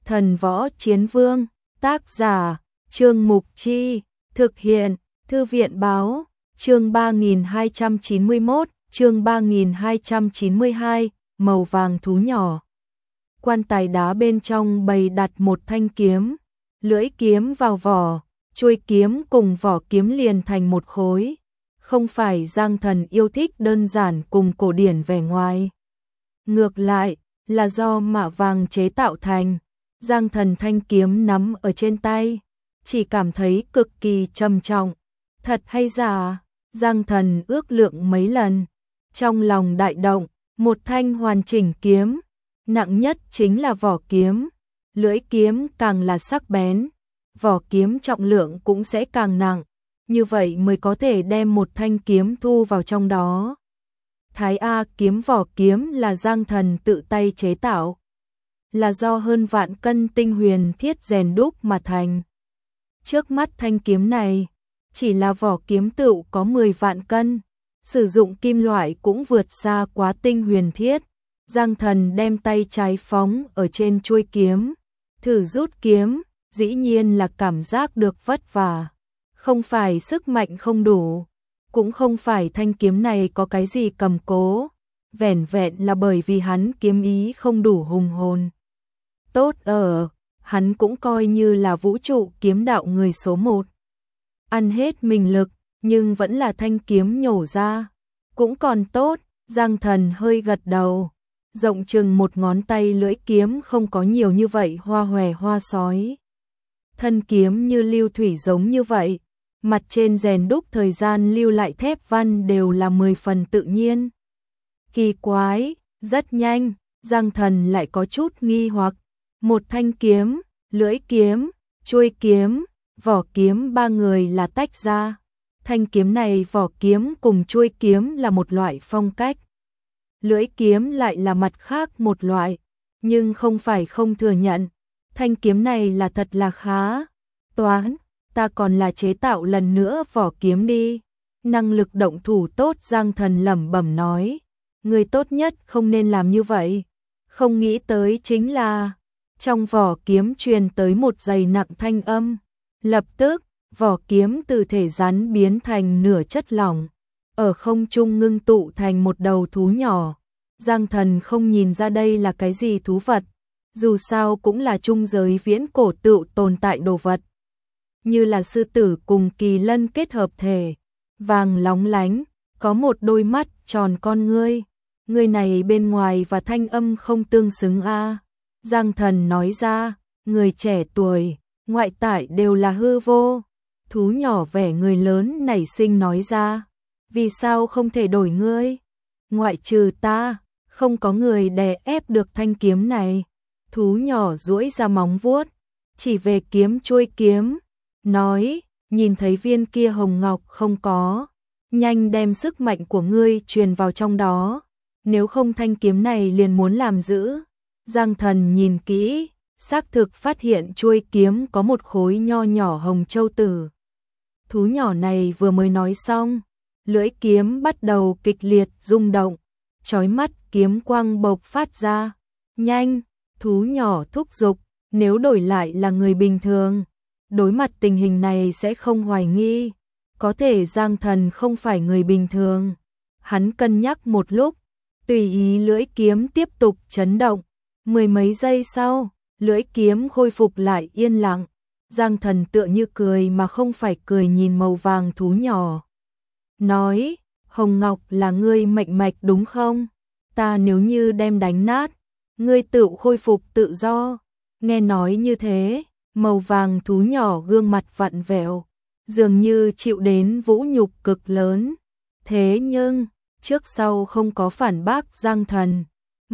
Thần Võ Chiến Vương, tác giả, Trương Mục Chi, thực hiện, Thư viện báo, chương 3291, chương 3292, màu vàng thú nhỏ. Quan tài đá bên trong bày đặt một thanh kiếm, lưỡi kiếm vào vỏ, chuôi kiếm cùng vỏ kiếm liền thành một khối. Không phải Giang Thần yêu thích đơn giản cùng cổ điển vẻ ngoài. Ngược lại, là do mạ vàng chế tạo thành. Giang Thần thanh kiếm nắm ở trên tay, chỉ cảm thấy cực kỳ trầm trọng. Thật hay giả? Giang Thần ước lượng mấy lần, trong lòng đại động, một thanh hoàn chỉnh kiếm, nặng nhất chính là vỏ kiếm, lưỡi kiếm càng là sắc bén, vỏ kiếm trọng lượng cũng sẽ càng nặng, như vậy mới có thể đem một thanh kiếm thu vào trong đó. Thái A kiếm vỏ kiếm là Giang Thần tự tay chế tạo, là do hơn vạn cân tinh huyền thiết rèn đúc mà thành. Trước mắt thanh kiếm này, chỉ là vỏ kiếm tựu có 10 vạn cân, sử dụng kim loại cũng vượt xa quá tinh huyền thiết. Giang Thần đem tay trái phóng ở trên chuôi kiếm, thử rút kiếm, dĩ nhiên là cảm giác được vất vả. Không phải sức mạnh không đủ, cũng không phải thanh kiếm này có cái gì cầm cố, vẻn vẹn là bởi vì hắn kiếm ý không đủ hùng hồn. Tốt ở, hắn cũng coi như là vũ trụ kiếm đạo người số 1. Ăn hết mình lực, nhưng vẫn là thanh kiếm nhổ ra. Cũng còn tốt, Giang Thần hơi gật đầu. Rộng chừng một ngón tay lưỡi kiếm không có nhiều như vậy hoa hòe hoa sói. Thân kiếm như lưu thủy giống như vậy, mặt trên rèn đúc thời gian lưu lại thép văn đều là 10 phần tự nhiên. Kỳ quái, rất nhanh, Giang Thần lại có chút nghi hoặc. Một thanh kiếm, lưỡi kiếm, chuôi kiếm, vỏ kiếm ba người là tách ra. Thanh kiếm này vỏ kiếm cùng chuôi kiếm là một loại phong cách. Lưỡi kiếm lại là mặt khác một loại, nhưng không phải không thừa nhận. Thanh kiếm này là thật là khá. Toán, ta còn là chế tạo lần nữa vỏ kiếm đi. Năng lực động thủ tốt Giang Thần lẩm bẩm nói. Người tốt nhất không nên làm như vậy. Không nghĩ tới chính là trong vỏ kiếm truyền tới một dày nặng thanh âm. Lập tức, vỏ kiếm từ thể rắn biến thành nửa chất lỏng, ở không trung ngưng tụ thành một đầu thú nhỏ. Giang Thần không nhìn ra đây là cái gì thú vật, dù sao cũng là trung giới viễn cổ tựu tồn tại đồ vật. Như là sư tử cùng kỳ lân kết hợp thể, vàng lóng lánh, có một đôi mắt tròn con ngươi. Người này bên ngoài và thanh âm không tương xứng a. Giang Thần nói ra, người trẻ tuổi, ngoại tại đều là hư vô. Thú nhỏ vẻ người lớn nảy sinh nói ra, vì sao không thể đổi ngươi? Ngoại trừ ta, không có người đè ép được thanh kiếm này. Thú nhỏ duỗi ra móng vuốt, chỉ về kiếm chuôi kiếm, nói, nhìn thấy viên kia hồng ngọc không có, nhanh đem sức mạnh của ngươi truyền vào trong đó, nếu không thanh kiếm này liền muốn làm giữ. Giang Thần nhìn kỹ, xác thực phát hiện chuôi kiếm có một khối nho nhỏ hồng châu tử. Thú nhỏ này vừa mới nói xong, lưỡi kiếm bắt đầu kịch liệt rung động, chói mắt kiếm quang bộc phát ra. Nhanh, thú nhỏ thúc giục, nếu đổi lại là người bình thường, đối mặt tình hình này sẽ không hoài nghi. Có thể Giang Thần không phải người bình thường. Hắn cân nhắc một lúc, tùy ý lưỡi kiếm tiếp tục chấn động. 10 mấy giây sau, lưỡi kiếm khôi phục lại yên lặng. Giang Thần tựa như cười mà không phải cười nhìn màu vàng thú nhỏ. Nói, Hồng Ngọc là ngươi mệnh mạch đúng không? Ta nếu như đem đánh nát, ngươi tự khôi phục tự do. Nghe nói như thế, màu vàng thú nhỏ gương mặt vặn vẹo, dường như chịu đến vũ nhục cực lớn. Thế nhưng, trước sau không có phản bác Giang Thần.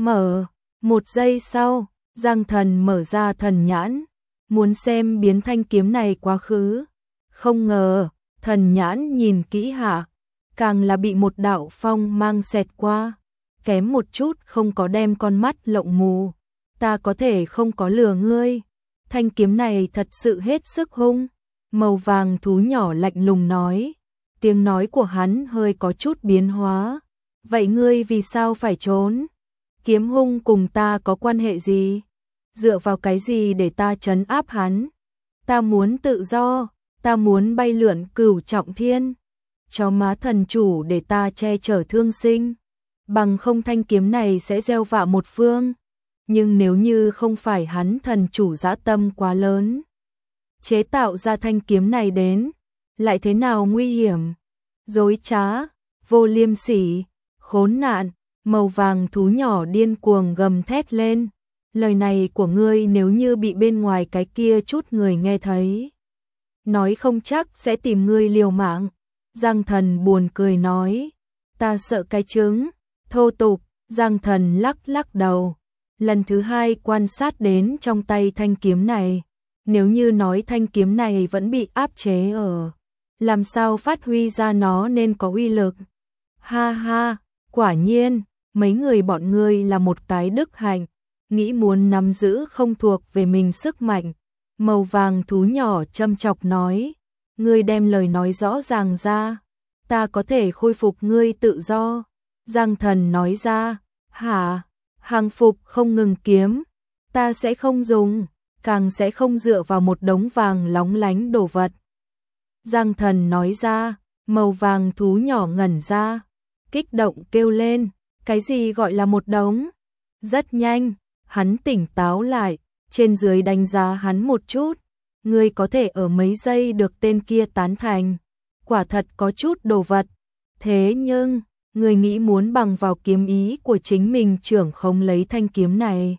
Một giây sau, Giang Thần mở ra thần nhãn, muốn xem biến thanh kiếm này quá khứ. Không ngờ, thần nhãn nhìn kỹ hạ, càng là bị một đạo phong mang xẹt qua, kém một chút không có đem con mắt lộng mù. Ta có thể không có lừa ngươi, thanh kiếm này thật sự hết sức hung. Màu vàng thú nhỏ lạnh lùng nói, tiếng nói của hắn hơi có chút biến hóa. Vậy ngươi vì sao phải trốn? Kiếm hung cùng ta có quan hệ gì? dựa vào cái gì để ta trấn áp hắn? Ta muốn tự do, ta muốn bay lượn cửu trọng thiên. Cho má thần chủ để ta che chở thương sinh, bằng không thanh kiếm này sẽ gieo vạ một phương. Nhưng nếu như không phải hắn thần chủ dã tâm quá lớn, chế tạo ra thanh kiếm này đến, lại thế nào nguy hiểm, dối trá, vô liêm sỉ, khốn nạn. Màu vàng thú nhỏ điên cuồng gầm thét lên. Lời này của ngươi nếu như bị bên ngoài cái kia chút người nghe thấy, nói không chắc sẽ tìm ngươi liều mạng. Giang Thần buồn cười nói, ta sợ cái trứng, thô tục. Giang Thần lắc lắc đầu, lần thứ hai quan sát đến trong tay thanh kiếm này. Nếu như nói thanh kiếm này vẫn bị áp chế ở, làm sao phát huy ra nó nên có uy lực. Ha ha, quả nhiên, mấy người bọn ngươi là một cái đức hạnh, nghĩ muốn nắm giữ không thuộc về mình sức mạnh. Màu vàng thú nhỏ châm chọc nói, ngươi đem lời nói rõ ràng ra, ta có thể khôi phục ngươi tự do. Giang Thần nói ra, hả, hàng phục không ngừng kiếm, ta sẽ không dùng, càng sẽ không dựa vào một đống vàng lóng lánh đồ vật. Giang Thần nói ra, màu vàng thú nhỏ ngẩn ra, kích động kêu lên, cái gì gọi là một đống? Rất nhanh, hắn tỉnh táo lại, trên dưới đánh giá hắn một chút. Ngươi có thể ở mấy giây được tên kia tán thành, quả thật có chút đồ vật. Thế nhưng, ngươi nghĩ muốn bằng vào kiếm ý của chính mình trưởng không lấy thanh kiếm này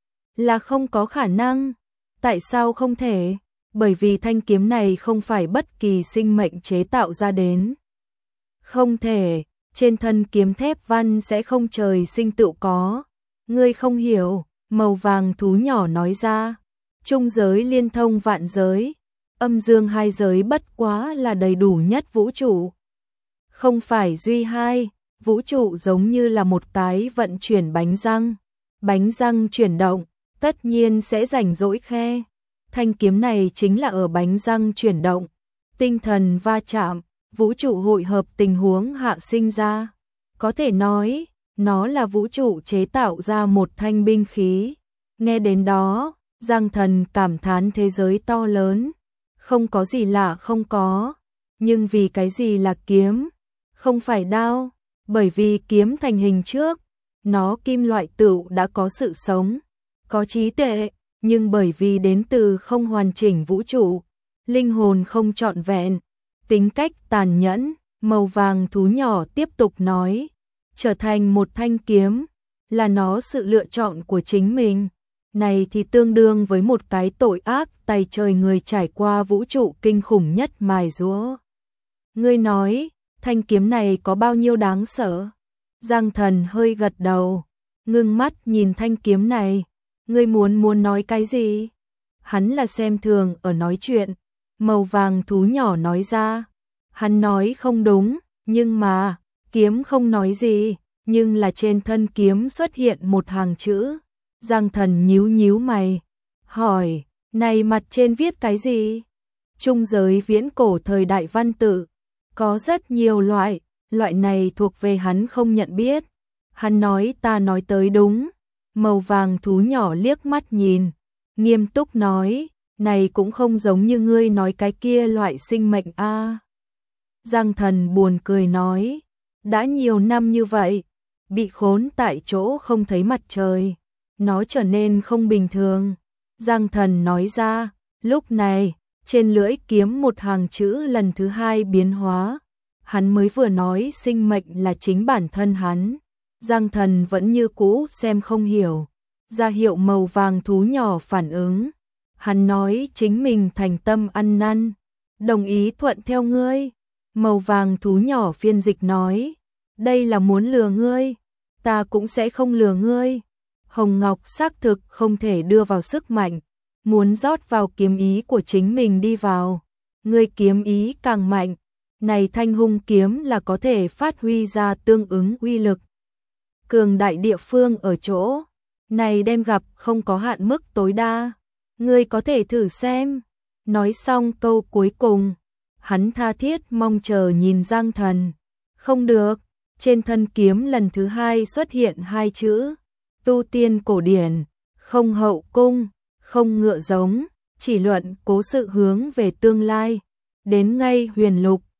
là không có khả năng. Tại sao không thể? Bởi vì thanh kiếm này không phải bất kỳ sinh mệnh chế tạo ra đến. Không thể, trên thân kiếm thép văn sẽ không trời sinh tự có. Ngươi không hiểu, màu vàng thú nhỏ nói ra. Trung giới liên thông vạn giới, âm dương hai giới bất quá là đầy đủ nhất vũ trụ. Không phải duy hai, vũ trụ giống như là một cái vận chuyển bánh răng chuyển động, tất nhiên sẽ rảnh rỗi khe. Thanh kiếm này chính là ở bánh răng chuyển động, tinh thần va chạm, vũ trụ hội hợp tình huống hạ sinh ra. Có thể nói, nó là vũ trụ chế tạo ra một thanh binh khí. Nghe đến đó, Giang Thần cảm thán thế giới to lớn, không có gì lạ không có. Nhưng vì cái gì là kiếm, không phải đao? Bởi vì kiếm thành hình trước, nó kim loại tựu đã có sự sống, có trí tuệ, nhưng bởi vì đến từ không hoàn chỉnh vũ trụ, linh hồn không trọn vẹn, tính cách tàn nhẫn. Màu vàng thú nhỏ tiếp tục nói, trở thành một thanh kiếm là nó sự lựa chọn của chính mình. Này thì tương đương với một cái tội ác tay trời người trải qua vũ trụ kinh khủng nhất mài giũa. Ngươi nói, thanh kiếm này có bao nhiêu đáng sợ? Giang Thần hơi gật đầu, ngưng mắt nhìn thanh kiếm này. Ngươi muốn nói cái gì? Hắn là xem thường ở nói chuyện. Màu vàng thú nhỏ nói ra. Hắn nói không đúng, nhưng mà, kiếm không nói gì, nhưng là trên thân kiếm xuất hiện một hàng chữ. Giang Thần nhíu nhíu mày, hỏi, này mặt trên viết cái gì? Trung giới viễn cổ thời đại văn tự, có rất nhiều loại này thuộc về hắn không nhận biết. Hắn nói ta nói tới đúng. Màu vàng thú nhỏ liếc mắt nhìn, nghiêm túc nói, này cũng không giống như ngươi nói cái kia loại sinh mệnh a. Giang Thần buồn cười nói, đã nhiều năm như vậy, bị khốn tại chỗ không thấy mặt trời, nó trở nên không bình thường. Giang Thần nói ra, lúc này, trên lưỡi kiếm một hàng chữ lần thứ hai biến hóa. Hắn mới vừa nói sinh mệnh là chính bản thân hắn. Giang Thần vẫn như cũ xem không hiểu, ra hiệu màu vàng thú nhỏ phản ứng. Hắn nói chính mình thành tâm ăn năn, đồng ý thuận theo ngươi. Màu vàng thú nhỏ phiên dịch nói, đây là muốn lừa ngươi, ta cũng sẽ không lừa ngươi. Hồng Ngọc xác thực không thể đưa vào sức mạnh, muốn rót vào kiếm ý của chính mình đi vào. Ngươi kiếm ý càng mạnh, này thanh hung kiếm là có thể phát huy ra tương ứng uy lực. Cường đại địa phương ở chỗ này đem gặp không có hạn mức tối đa, ngươi có thể thử xem. Nói xong câu cuối cùng, hắn tha thiết mong chờ nhìn Giang Thần. Không được, trên thân kiếm lần thứ hai xuất hiện hai chữ, tu tiên cổ điển, không hậu cung, không ngựa giống, chỉ luận cố sự hướng về tương lai. Đến ngay huyền lục,